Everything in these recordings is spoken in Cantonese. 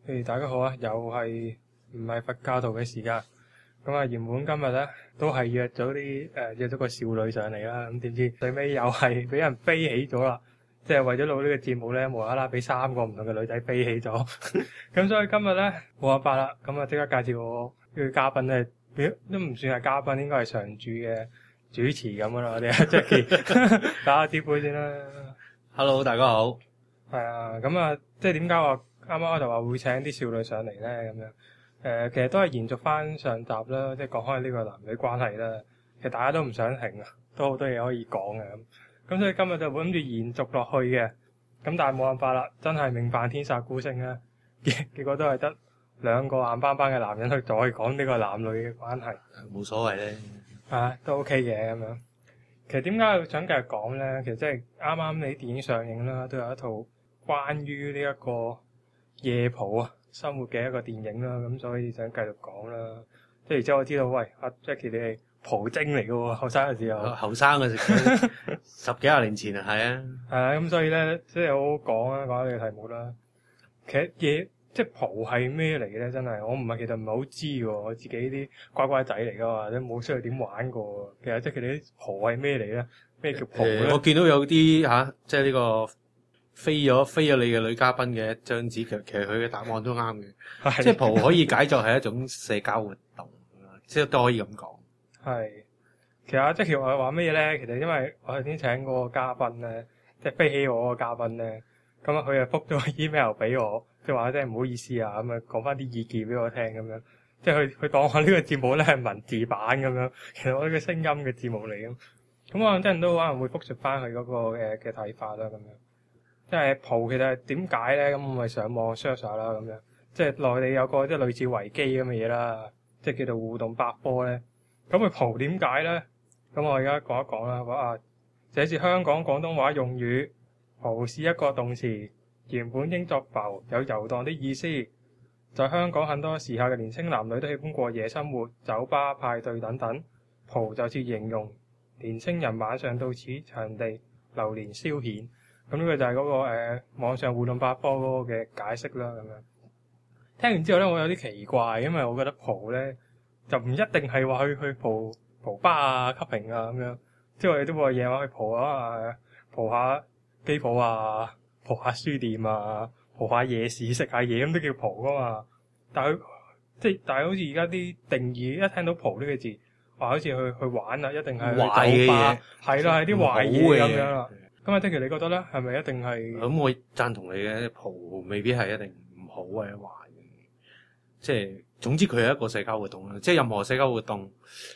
大家好啊！又係唔係佛教徒嘅時間？咁啊，原本今日咧都係約咗個少女上嚟啦。咁點知最尾又係俾人飛起咗啦！即係為咗錄呢個節目咧，無啦啦俾3個唔同嘅女仔飛起咗。咁所以今日咧冇辦法啦。咁啊，即刻介紹我呢個嘉賓咧，都唔算係嘉賓，應該係常駐嘅主持咁樣啦。我哋阿 Jackie 打下啲杯先啦。 Hello， 大家好。 係啊，咁啊，即係點解話啱啱我就話會請啲少女上嚟咧？咁樣其實都係延續翻上集啦，即係講開呢個男女關係啦。其實大家都唔想停啊，都好多嘢可以講嘅咁。所以今日就會諗住延續落去嘅。咁但係冇辦法啦，真係命犯天煞孤星啦。結果都係得2個硬邦邦嘅男人去再講呢個男女嘅關係。 冇所謂咧。 都 OK 嘅咁樣。其實點解想繼續講咧？其實即係啱啱你電影上映啦，都有一套關於呢一個夜蒲啊生活嘅一個電影啦，咁所以想繼續講啦。即係然之後我知道，喂，阿 Jackie 你係蒲精嚟嘅喎，後生嘅時候。 後生嘅時候10幾20年前啊，係啊。 係啊，咁所以咧，即係好好講啊，講下呢個題目啦。其實即係蒲係咩嚟嘅咧？真係我其實唔係好知喎。我自己啲乖乖仔嚟㗎嘛，都冇出去點玩過。其實即係佢哋啲蒲係咩嚟咧？咩叫蒲咧？ 我見到有啲即係呢個飛咗你嘅女嘉賓嘅一張紙，其實佢嘅答案都啱嘅。即係蒲可以解作係一種社交活動，即係都可以咁講。 係，其實阿 Jackie 我話咩咧？其實因為我頭先請嗰個嘉賓咧，即係飛起我嗰個嘉賓咧，咁啊佢就覆咗 email 俾我，即係話真係唔好意思啊，咁啊講翻啲意見俾我聽咁樣。即係佢當我呢個節目咧係文字版咁樣，其實我呢個聲音嘅節目嚟咁。咁我真係都可能會複述翻佢嗰個嘅睇法啦咁樣。即係蒲其實係點解咧？咁我咪上網 search 下啦咁樣。即係內地有個即係類似維基咁嘅嘢啦，即係叫做互動百科咧。咁佢蒲點解咧？咁我而家講一講啦。話這是香港廣東話用語，蒲是一個動詞，原本應作浮，有遊蕩的意思。在香港很多時下嘅年輕男女都喜歡過夜生活、酒吧、派對等等。蒲就是形容年輕人晚上到此場地流連消遣。咁呢個就係嗰個網上互動百科嗰個嘅解釋啦。咁樣聽完之後咧，我有啲奇怪，因為我覺得蒲咧就唔一定係話去蒲吧啊、clubbing啊咁樣，即係我哋都會夜晚去蒲啊、蒲下機鋪啊、蒲下書店啊、蒲下夜市食下嘢咁都叫蒲噶嘛。但係好似而家啲定義，一聽到蒲呢個字，話好似去玩啊，一定係去酒吧，係啦，係啲壞嘢咁樣啦。咁啊，Jackie你覺得咧，係咪一定係？ 咁我贊同你嘅，蒲未必係一定唔好或者壞嘅。即係總之佢係一個社交活動啦。即係任何社交活動，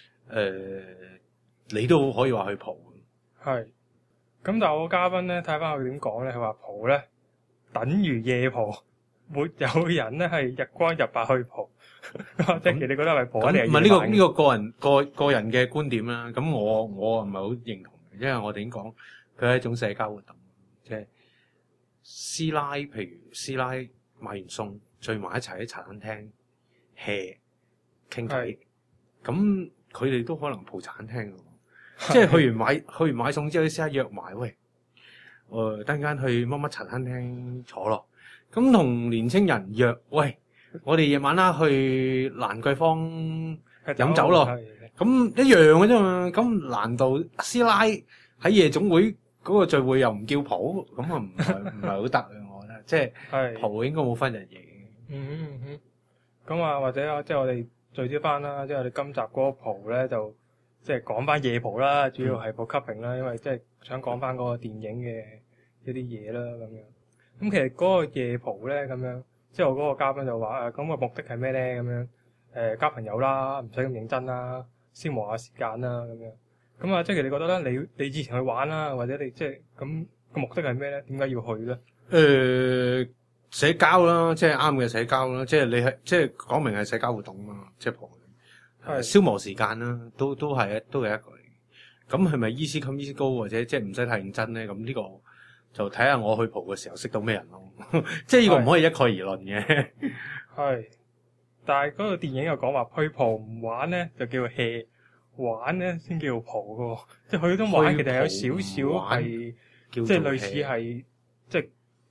你都可以話去蒲。係。 咁但係我嘉賓咧，睇翻佢點講咧，佢話蒲咧等於夜蒲，沒有人咧係日光日白去蒲。Jackie你覺得係咪蒲？唔係呢個個人嘅觀點啦。咁我唔係好認同嘅，因為我哋已經講。佢係一種社交活動，即係師奶，譬如師奶買完餸，聚埋一齊喺茶餐廳 hea 傾偈，咁佢哋都可能蒲茶餐廳嘅，即係去完買餸之後，啲師奶約埋，喂，等間去乜乜茶餐廳坐咯，咁同年青人約，喂，我哋夜晚啦去蘭桂坊飲酒咯，咁一樣嘅啫嘛，咁難道師奶喺夜總會嗰個聚會又唔叫蒲，咁啊唔係好得嘅，我覺得，即係蒲應該冇分日夜嘅。 咁啊，或者即係我哋聚焦翻啦，即係我哋今集嗰個蒲咧，就即係講翻夜蒲啦，主要係蒲 clubbing啦，因為即係想講翻嗰個電影嘅一啲嘢啦，咁樣。咁其實嗰個夜蒲咧，咁樣，即係我嗰個嘉賓就話咁個目的係咩咧？咁樣交朋友啦，唔使咁認真啦，消磨下時間啦，咁樣。咁啊，即係你覺得咧，你之前去玩啦，或者你即係咁個目的係咩咧？點解要去咧？ 社交啦，即係啱嘅社交啦，即係你係即係講明係社交活動嘛，即係蒲，消磨時間啦，都係一個嚟。咁係咪 easy come easy go 或者即係唔使太認真咧？咁呢個就睇下我去蒲嘅時候識到咩人咯。即係呢個唔可以一概而論嘅。 係，但係嗰個電影又講話去蒲唔玩咧就叫 hea。玩咧先叫蒲噶，即係佢嗰種玩其實有少少係，即係類似係即係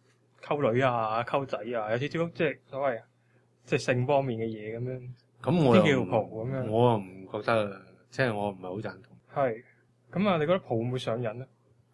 溝女啊、溝仔啊，有少少即係所謂即係性方面嘅嘢咁樣。 咁我啲叫又蒲咁樣。 我又唔覺得，即係我唔係好贊同。 係。咁啊，你覺得蒲會唔會上癮咧？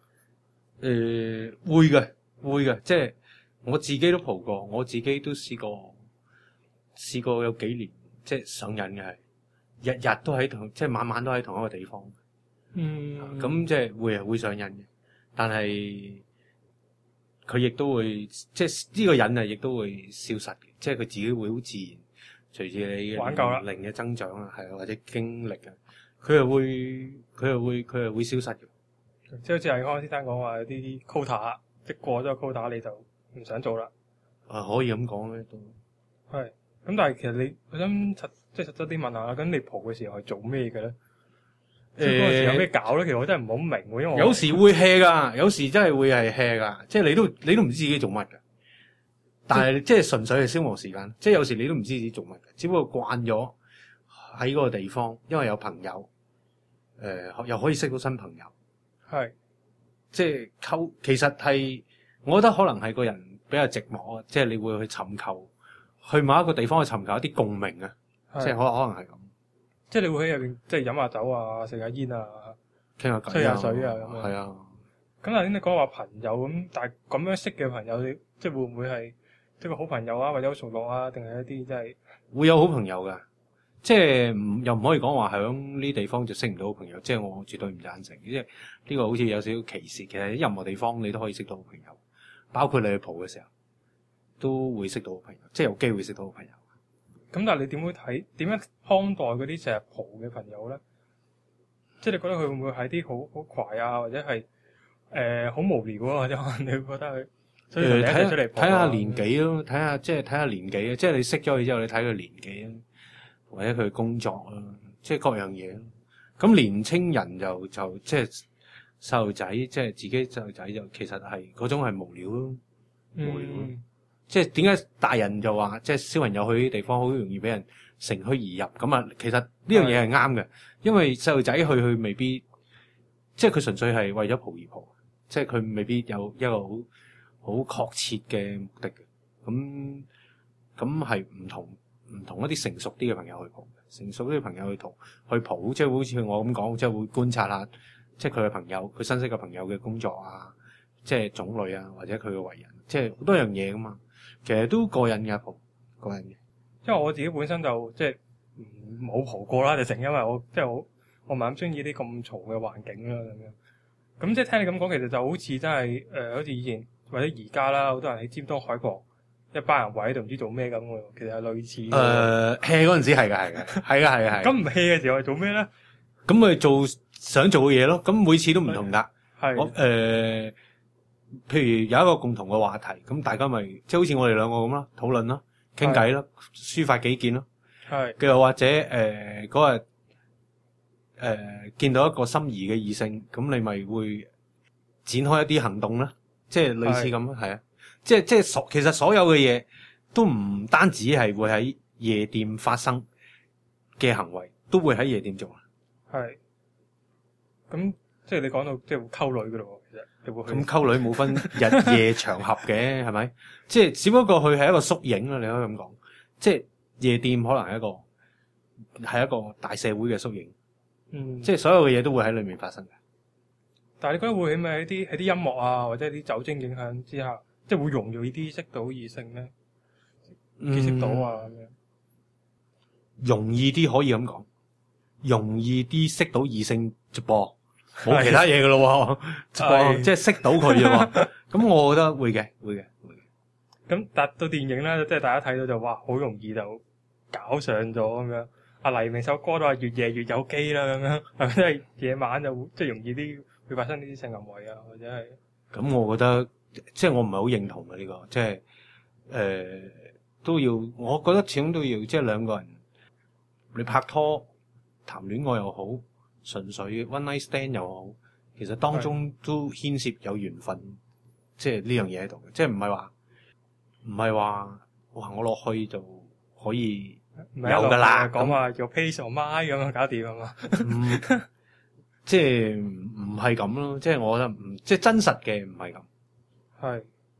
會嘅，即係我自己都蒲過，我自己都試過有幾年，即係上癮嘅係，日日都喺同，即係晚晚都喺同一個地方。咁即係會上癮嘅，但係佢亦都會，即係呢個癮啊，亦都會消失嘅，即係佢自己會好自然，隨住你嘅玩夠啦年齡嘅增長啊，係啊，或者經歷啊，佢又會消失嘅。 即係好似係康先生講話有啲 quota，即係過咗個 quota 你就唔想做啦。 可以咁講咧都。 係。咁但係其實我想實質啲問下啦，咁你蒲嘅時候係做咩嘅咧？嗰陣時有咩搞咧？其實我真係唔好明喎，因為有時會 hea 噶，有時真係會係 hea 噶，即係你都唔知自己做乜㗎。但係即係純粹係消磨時間，即係有時你都唔知自己做乜嘅，只不過慣咗喺嗰個地方，因為有朋友，又可以識到新朋友。 係， 即係其實係，我覺得可能係個人比較寂寞啊，即係你會去尋求，去某一個地方去尋求一啲共鳴啊，即係可能係咁。 即係你會喺入邊即係飲下酒啊，食下煙啊， 傾下偈啊， 吹下水啊咁樣。 係啊。 咁頭先你講話朋友咁，但係咁樣識嘅朋友，你即係會唔會係即係個好朋友啊，或者好熟絡啊，定係一啲即係會有好朋友㗎？即係又唔可以講話喺呢啲地方就識唔到好朋友，即係我絕對唔贊成。即係呢個好似有少少歧視。其實喺任何地方你都可以識到好朋友，包括你去蒲嘅時候都會識到好朋友，即係有機會識到好朋友。 咁但係你點樣看待嗰啲成日蒲嘅朋友咧？即係你覺得佢會唔會係啲好怪啊，或者係好無聊啊，或者可能你會覺得佢所以就第一次出嚟蒲睇下年紀咯，睇下年紀啊，即係你識咗佢之後，你睇佢年紀啊，或者佢工作啊，即係各樣嘢。咁年青人就即係細路仔，即係自己細路仔就其實係嗰種係無聊咯，無聊咯。即係點解大人就話即係小朋友去啲地方好容易俾人乘虛而入咁啊？其實呢樣嘢係啱嘅，因為細路仔去未必，即係佢純粹係為咗蒲而蒲，即係佢未必有一個好確切嘅目的嘅。咁係唔同一啲成熟啲嘅朋友去蒲，成熟啲嘅朋友去蒲，即係好似我咁講，即係會觀察下，即係佢嘅朋友，佢新識嘅朋友嘅工作啊，即係種類啊，或者佢嘅為人，即係好多樣嘢噶嘛。其實都過癮嘅蒲，過癮嘅。 因為我自己本身就即係冇蒲過啦，就成因為我即係我唔係咁中意啲咁嘈嘅環境啦咁樣。咁即係聽你咁講，其實就好似真係好似以前或者而家啦，好多人喺尖東海旁一班人圍喺度唔知做咩咁嘅，其實係類似。 hea 嗰陣時係㗎。 咁唔 hea 嘅時候係做咩咧？ 咁咪做想做嘅嘢咯。咁每次都唔同㗎。 係。 譬如有一個共同嘅話題，咁大家咪即係好似我哋兩個咁啦，討論啦，傾偈啦，抒發己見咯。係。又或者嗰日見到一個心儀嘅異性，咁你咪會展開一啲行動啦，即係類似咁咯，係啊。即係其實所有嘅嘢都唔單止係會喺夜店發生嘅行為，都會喺夜店做。係。咁即係你講到即係會溝女噶咯，其實。咁溝女冇分日夜場合嘅，係咪？即係只不過佢係一個縮影啦，你可以咁講。即係夜店可能係一個大社會嘅縮影。即係所有嘅嘢都會喺裏面發生嘅。但係你覺得會唔會喺啲音樂啊，或者啲酒精影響之下，即係會容易啲識到異性咧？結識到啊咁樣。容易啲可以咁講，容易啲識到異性直播。冇其他嘢噶咯，即係識到佢啫喎。咁我覺得會嘅。咁達到電影咧，即係大家睇到就哇，好容易就搞上咗咁樣。阿黎明首歌都話越夜越有機啦，咁樣係咪？即係夜晚就即係容易啲會發生呢啲性行為啊，或者係。咁我覺得即係我唔係好認同嘅呢個，即係都要，我覺得始終都要，即係兩個人你拍拖談戀愛又好。純粹 one night stand 又好，其實當中都牽涉有緣分，即係呢樣嘢喺度嘅，即係唔係話哇我落去就可以有㗎啦，講話有 pace or mind 咁樣搞掂啊嘛，即係唔係咁咯，即係我覺得即係真實嘅唔係咁。係，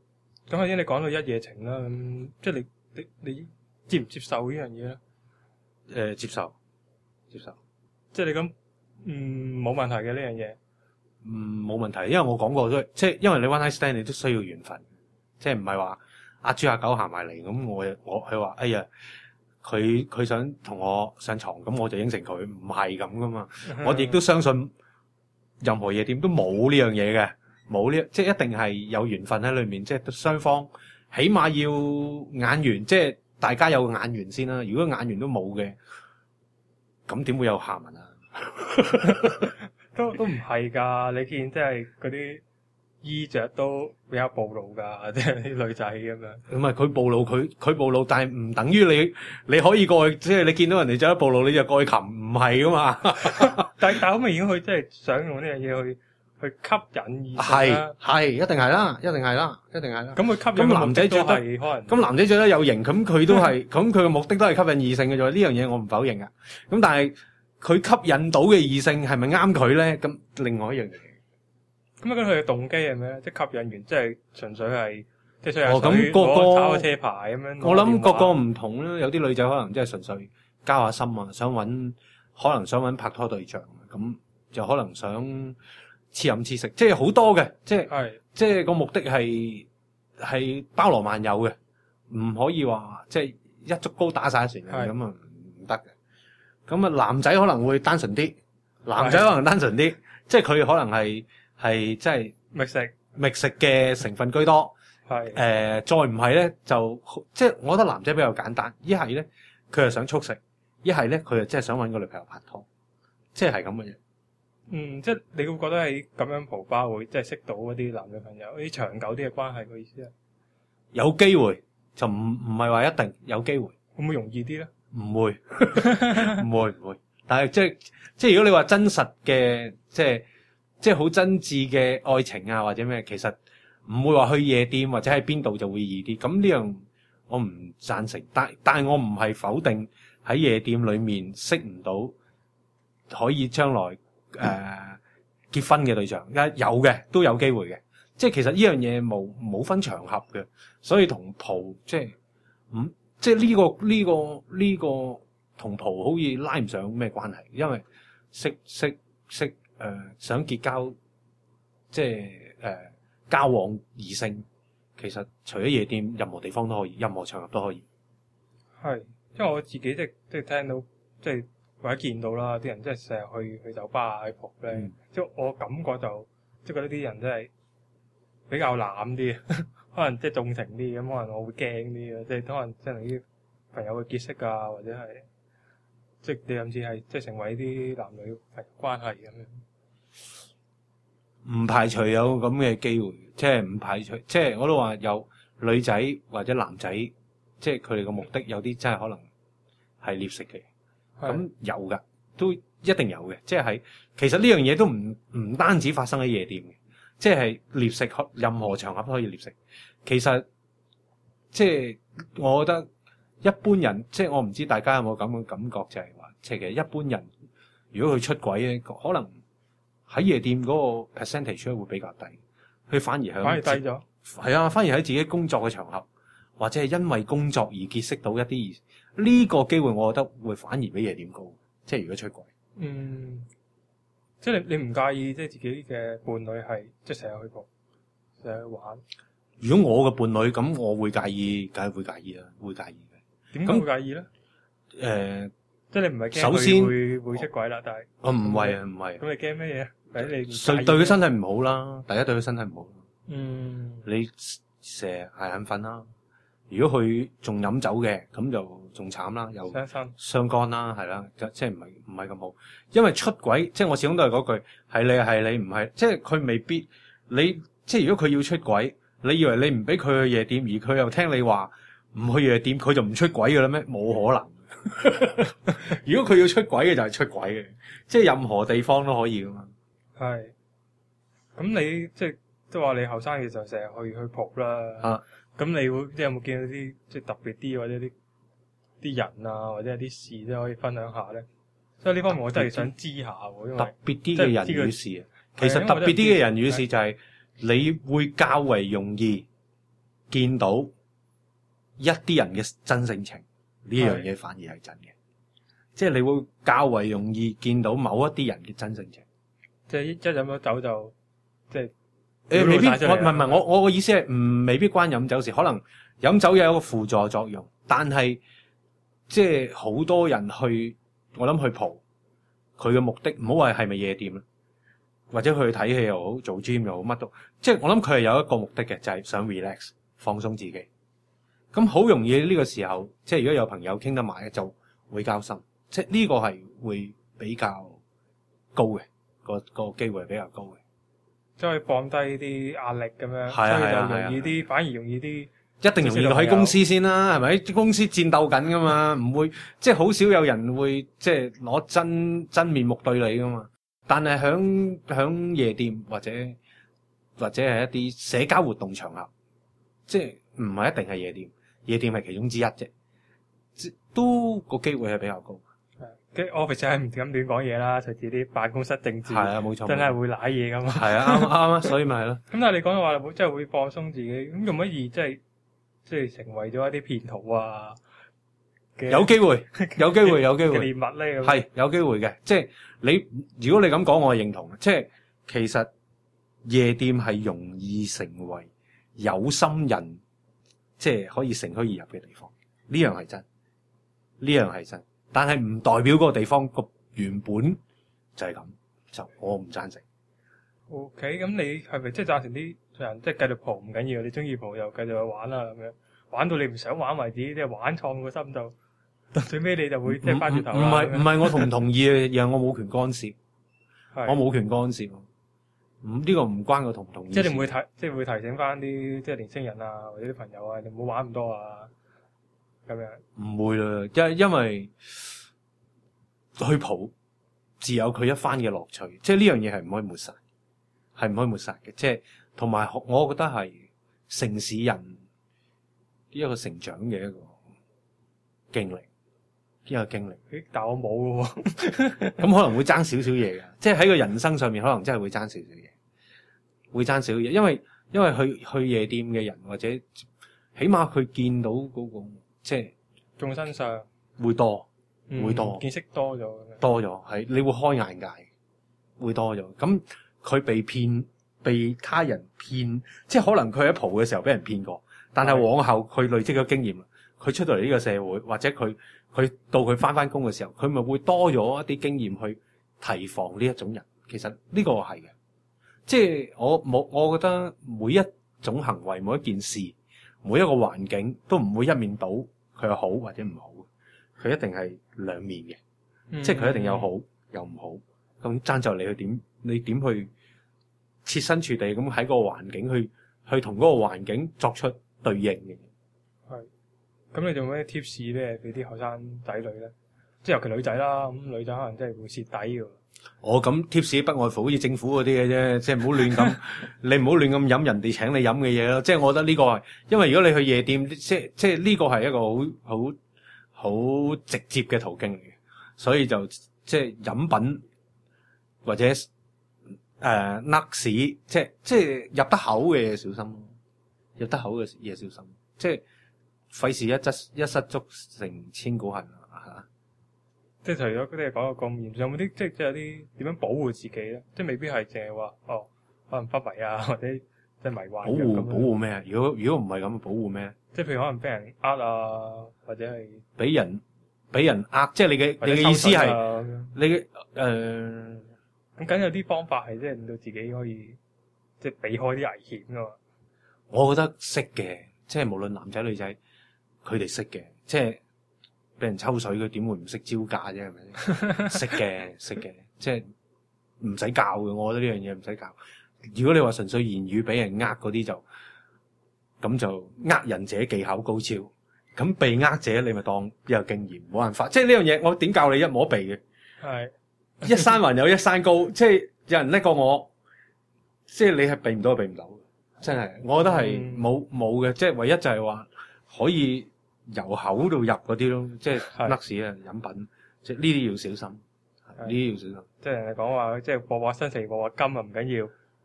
咁頭先你講到一夜情啦，咁即係你接唔接受呢樣嘢咧？ 接受， 即係你咁冇問題嘅呢樣嘢。 冇問題，因為我講過都即係因為你 one night stand 你都需要緣分，即係唔係話阿豬阿狗行埋嚟咁我佢話哎呀佢想同我上床咁我就應承佢，唔係咁噶嘛。我哋亦都相信任何夜店都冇呢樣嘢嘅，冇呢即係一定係有緣分喺裏面，即係雙方起碼要眼緣，即係大家有眼緣先啦。如果眼緣都冇嘅，咁點會有下文啊？ 都唔係㗎，你見即係嗰啲衣着都比較暴露㗎，即係啲女仔咁樣。 唔係佢暴露，佢暴露，但係唔等於你可以過去，即係你見到人哋着得暴露，你就過去擒，唔係㗎嘛。 但好明顯，佢真係想用呢樣嘢去吸引異性啦。 係一定係啦。 咁佢吸引咁男仔着得可能咁男仔着得有型，咁佢都係咁佢嘅目的都係吸引異性嘅啫。呢樣嘢我唔否認㗎。咁但係佢吸引到嘅異性係咪啱佢咧？咁另外一樣嘢。 咁佢嘅動機係咩咧？即係吸引完，即係純粹係即係吹下水， 咁個攞個車牌咁樣。 我諗個唔同啦，有啲女仔可能即係純粹交下心啊，可能想揾拍拖對象，咁就可能想黐飲黐食，即係好多嘅，即係個目的係包羅萬有嘅，唔可以話即係一竹篙打晒一船人咁啊，唔得嘅。咁啊，男仔可能會單純啲，即係佢可能係即係覓食嘅成分居多。再唔係咧就即係我覺得男仔比較簡單，一係咧佢係想速食，一係咧佢就真係想搵個女朋友拍拖，即係咁嘅嘢。 即係你會覺得係咁樣蒲吧會即係識到嗰啲男女朋友，啲長久啲嘅關係嘅意思啊？ 有機會就唔係話一定有機會， 會唔會容易啲咧？ 唔會，唔會。但係即係如果你話真實嘅，即係好真摯嘅愛情啊，或者咩，其實唔會話去夜店或者喺邊度就會易啲。咁呢樣我唔贊成，但係我唔係否定喺夜店裏面識唔到可以將來結婚嘅對象，有嘅都有機會嘅。即係其實呢樣嘢冇分場合嘅，所以同蒲即係呢個同蒲好似拉唔上咩關係，因為識想結交即係交往異性，其實除咗夜店，任何地方都可以，任何場合都可以。 係，因為我自己即係聽到即係或者見到啦，啲人即係成日去酒吧啊去蒲咧，即係我感覺就即係覺得啲人真係比較濫啲，可能即係重情啲，咁可能我會驚啲啊，即係可能即係啲朋友會結識啊，或者係即係你甚至係即係成為啲男女朋友關係咁樣。 唔排除有咁嘅機會，即係唔排除，即係我都話有女仔或者男仔，即係佢哋嘅目的有啲真係可能係獵食嘅，咁有㗎，都一定有嘅，即係其實呢樣嘢都唔單止發生喺夜店嘅，即係獵食任何場合都可以獵食。其實即係我覺得一般人，即係我唔知大家有冇咁嘅感覺，就係話，其實一般人如果佢出軌咧，可能喺夜店嗰個 percentage 會比較低，佢反而低咗。係啊，反而喺自己工作嘅場合，或者係因為工作而結識到一啲呢個機會，我覺得會反而比夜店高。即係如果出軌， 即係你唔介意，即係自己嘅伴侶係即係成日去蒲，成日去玩。 如果我嘅伴侶咁，我會介意，梗係會介意啦，會介意嘅。 點解會介意咧？即係你唔係驚首先會出軌啦，但係我唔係啊，唔係。 咁你驚咩嘢？ 對佢身體唔好啦，第一對佢身體唔好。你成日係眼瞓啦。如果佢仲飲酒嘅，咁就仲慘啦，又傷肝啦，係啦，即係唔係咁好。因為出軌，即係我始終都係嗰句，係你唔係，即係佢未必你，即係如果佢要出軌，你以為你唔俾佢去夜店，而佢又聽你話唔去夜店，佢就唔出軌嘅啦咩？冇可能。如果佢要出軌嘅就係出軌嘅，即係任何地方都可以噶嘛。 係。咁你即係都話你後生嘅時候成日去蒲啦。咁你會即係有冇見到啲即係特別啲或者啲人啊，或者係啲事即係可以分享下咧？所以呢方面我真係想知下喎。因為特別啲嘅人與事，其實特別啲嘅人與事就係你會較為容易見到一啲人嘅真性情，呢樣嘢反而係真嘅。即係你會較為容易見到某一啲人嘅真性情。 即係一飲咗酒就即係未必， 表露晒出嚟唔係我嘅意思係未必關飲酒事，可能飲酒有一個輔助作用，但係即係好多人去，我諗去蒲，佢嘅目的唔好話係咪夜店啦，或者去睇戲又好，做 gym 又好，乜都，即係我諗佢係有一個目的嘅，就係想 relax 放鬆自己。咁好容易呢個時候，即係如果有朋友傾得埋，就會交心。即係呢個係會比較高嘅，個機會係比較高嘅， 即係可以放低啲壓力咁樣， 係啊所以就係啊容易啲，反而容易啲。 一定容易到喺公司先啦，係咪？啲公司戰鬥緊噶嘛，唔會即係好少有人會即係攞真面目對你噶嘛。但係響夜店或者係一啲社交活動場合，即係唔係一定係夜店，夜店係其中之一啫，都個機會係比較高。 跟 office 係唔敢亂講嘢啦，隨住啲辦公室政治， 係啊，冇錯， 真係會舐嘢噶嘛。 係啊，啱啊，所以咪係咯。 咁但係你講嘅話，會真係會放鬆自己，咁容乜易即係成為咗一啲騙徒啊嘅有機會嘅獵物咧？咁係有機會嘅。即係如果你咁講，我係認同嘅。即係其實夜店係容易成為有心人，即係可以乘虛而入嘅地方。呢樣係真，呢樣係真。但係唔代表嗰個地方個原本就係咁，就我唔贊成。 OK，咁你係咪即係贊成啲人即係繼續蒲唔緊要，你中意蒲又繼續去玩啦咁樣，玩到你唔想玩為止，即係玩創個心就到最尾你就會即係翻轉頭啦。 唔係我同唔同意嘅，而係我冇權干涉，我冇權干涉。呢個唔關我同唔同意。 即係你唔會會提醒翻啲即係年青人啊或者啲朋友啊，你唔好玩咁多啊咁樣。 唔會啦，因為去蒲自有佢一番嘅樂趣，即係呢樣嘢係唔可以抹殺，係唔可以抹殺嘅。即係同埋我覺得係城市人一個成長嘅一個經歷， 但我冇嘅喎。 咁可能會爭少少嘢嘅，即係喺個人生上面可能真係會爭少少嘢，會爭少少嘢，因為去夜店嘅人或者起碼佢見到嗰個即係眾身上會多。 見識多咗， 係你會開眼界，會多咗。咁佢被他人騙，即係可能佢喺蒲嘅時候俾人騙過，但係往後佢累積咗經驗，佢出到嚟呢個社會，或者佢到佢翻工嘅時候，佢咪會多咗一啲經驗去提防呢一種人。其實呢個係嘅，即係我覺得每一種行為、每一件事、每一個環境都唔會一面倒，佢係好或者唔好。佢一定係兩面嘅，即係佢一定有好有唔好。咁爭就你點去設身處地咁喺個環境去同嗰個環境作出對應嘅。 係。咁你仲有咩 tips 咧俾啲後生仔女咧？即係尤其女仔啦，咁女仔可能真係會蝕底嘅。 咁 tips 不外乎好似政府嗰啲嘅啫，即係唔好亂咁，你唔好亂咁飲人哋請你飲嘅嘢咯。即係我覺得呢個係，因為如果你去夜店，即係呢個係一個好直接嘅途徑嚟嘅，所以就即係飲品或者甩屎，即係入得口嘅嘢小心，入得口嘅嘢小心，即係費事一失足成千古恨啊！ 即係除咗嗰啲講到咁嚴重，有冇啲即係有啲點樣保護自己咧？即係未必係淨係話可能昏迷啊，或者即係迷幻保護咩？如果唔係咁，保護咩？ 即係譬如可能俾人啊，或者係俾人即係你嘅意思係你嘅咁梗有啲方法係即係令到自己可以即係避開啲危險噶嘛？ 我覺得識嘅，即係無論男仔女仔，佢哋識嘅，即係俾人抽水，佢點會唔識招架啫？係咪先？識嘅，即係唔使教嘅。我覺得呢樣嘢唔使教。如果你話純粹言語俾人嗰啲咁就人者技巧高超，咁被者你咪當有經驗，冇辦法。即係呢樣嘢，我點教你一摸鼻嘅？ 係一山還有一山高，即係有人叻過我，即係你係避唔到就避唔到，真係。我覺得係冇嘅，即係唯一就係話可以由口度入嗰啲咯，即係甩屎啊飲品，即係呢啲要小心，呢啲要小心。 即係人哋講話，即係博新奇博金啊唔緊要，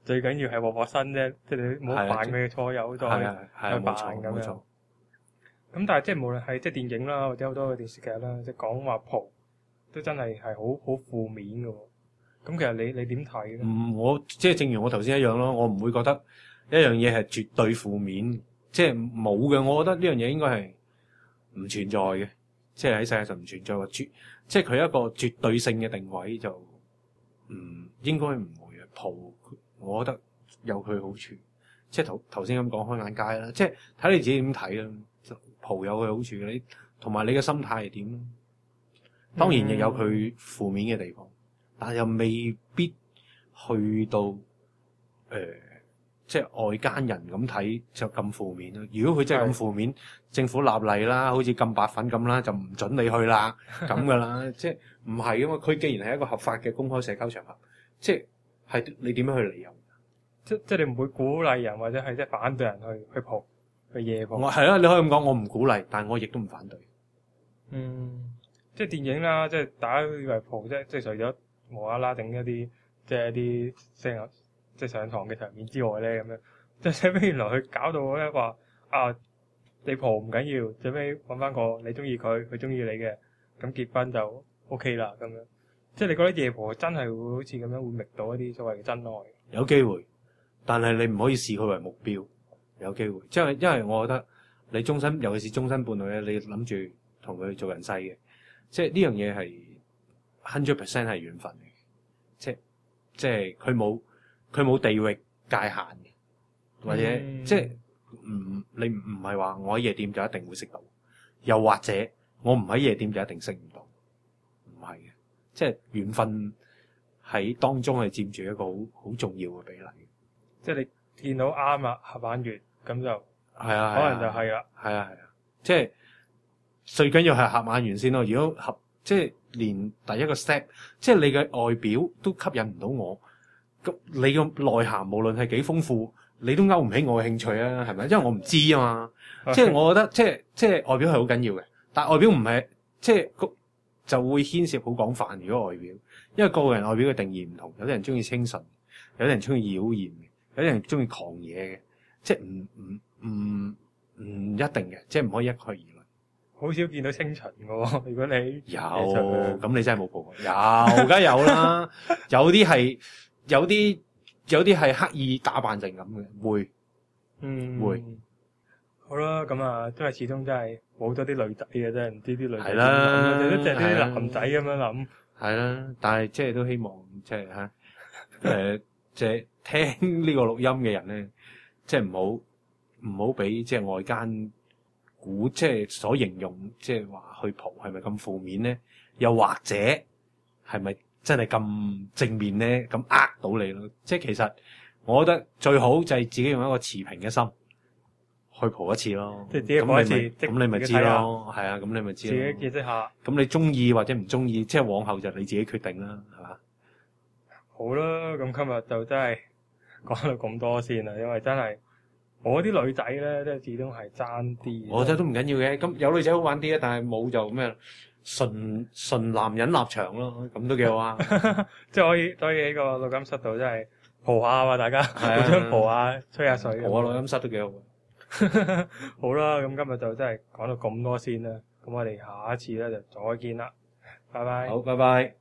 最緊要係鑊鑊新啫，即係你唔好扮佢嘅錯友再係再扮冇錯咁樣。 冇錯。 咁但係即係無論係即係電影啦，或者好多嘅電視劇啦，即係講話蒲都真係好負面嘅喎。咁其實你點睇咧？ 我即係正如我頭先一樣咯，我唔會覺得一樣嘢係絕對負面，即係冇嘅。我覺得呢樣嘢應該係唔存在嘅，即係喺世界上唔存在話即係佢一個絕對性嘅定位就應該唔會嘅。蒲，我覺得有佢好處，即係頭先咁講開眼界啦，即係睇你自己點睇啦。蒲有佢好處，你同埋你嘅心態係點？當然亦有佢負面嘅地方。但又未必去到即係外間人咁睇就咁負面咯。如果佢真係咁負面，政府立例啦，好似禁白粉咁啦，就唔准你去啦咁噶啦。即係唔係噶嘛？佢既然係一個合法嘅公開社交場合，即係你點樣去理由？ 即係你唔會鼓勵人或者係即係反對人去蒲去夜蒲。 我係啦，你可以咁講，我唔鼓勵，但我亦都唔反對。 即係電影啦，即係大家都以為蒲啫，即係除咗無啦啦整一啲即係一啲即係上堂嘅場面之外咧，咁樣即係最尾原來佢搞到咧話你蒲唔緊要，最尾揾翻個你中意佢中意你嘅，咁結婚就 OK 啦咁樣。即係你覺得夜蒲真係會好似咁樣會覓到一啲所謂嘅真愛？ 有機會，但係你唔可以視佢為目標。有機會，因為我覺得你終身，尤其是終身伴侶咧，你諗住同佢做人世嘅，即係呢樣嘢係100% 係緣分嚟嘅，即係佢冇地域界限嘅，或者即係你唔係話我喺夜店就一定會識到，又或者我唔喺夜店就一定識唔到，唔係嘅，即係緣分喺當中係佔住一個好重要嘅比例。 即係你見到啱啦，合眼緣咁就係啊， 可能就係啦， 係啊，即係最緊要係合眼緣先咯。如果即係連第一個 step，即係你嘅外表都吸引唔到我，咁你嘅內涵無論係幾豐富，你都勾唔起我嘅興趣啊，係咪？因為我唔知啊嘛。即係我覺得即係外表係好緊要嘅，但係外表唔係即係就會牽涉好廣泛。如果外表，因為個個人外表嘅定義唔同，有啲人中意清純，有啲人中意妖豔嘅，有啲人中意狂野嘅，即係唔一定嘅，即係唔可以一概而論。 好少見到清純嘅喎，如果你有咁你真係冇蒲過。有梗係有啦，有啲係刻意打扮成咁嘅，會會好啦，咁啊，因為始終真係冇咗啲女仔嘅，真係唔知啲女仔係啦， 都淨係啲男仔咁樣諗。 係啦，但係即係都希望即係嚇即係聽呢個錄音嘅人咧，即係唔好俾即係外間估即係所形容，即係話去蒲係咪咁負面咧？又或者係咪真係咁正面咧？咁呃到你咯？即係其實我覺得最好就係自己用一個持平嘅心去蒲一次咯。 即係自己蒲一次， 咁你咪知咯。係啊，咁你咪知咯。 自己見識下。 咁你中意或者唔中意，即係往後就你自己決定啦，係嘛？ 好啦，咁今日就真係講到咁多先啦，因為真係我啲女仔咧，即係始終係爭啲。 我覺得都唔緊要嘅，咁有女仔好玩啲啊，但係冇就咩純男人立場咯，咁都幾好啊！ 即係可以喺個錄音室度真係蒲下啊，大家互相蒲下，吹下水。 我錄音室都幾好。 好啦，咁今日就真係講到咁多先啦，咁我哋下一次咧就再見啦，拜拜。 好，拜拜。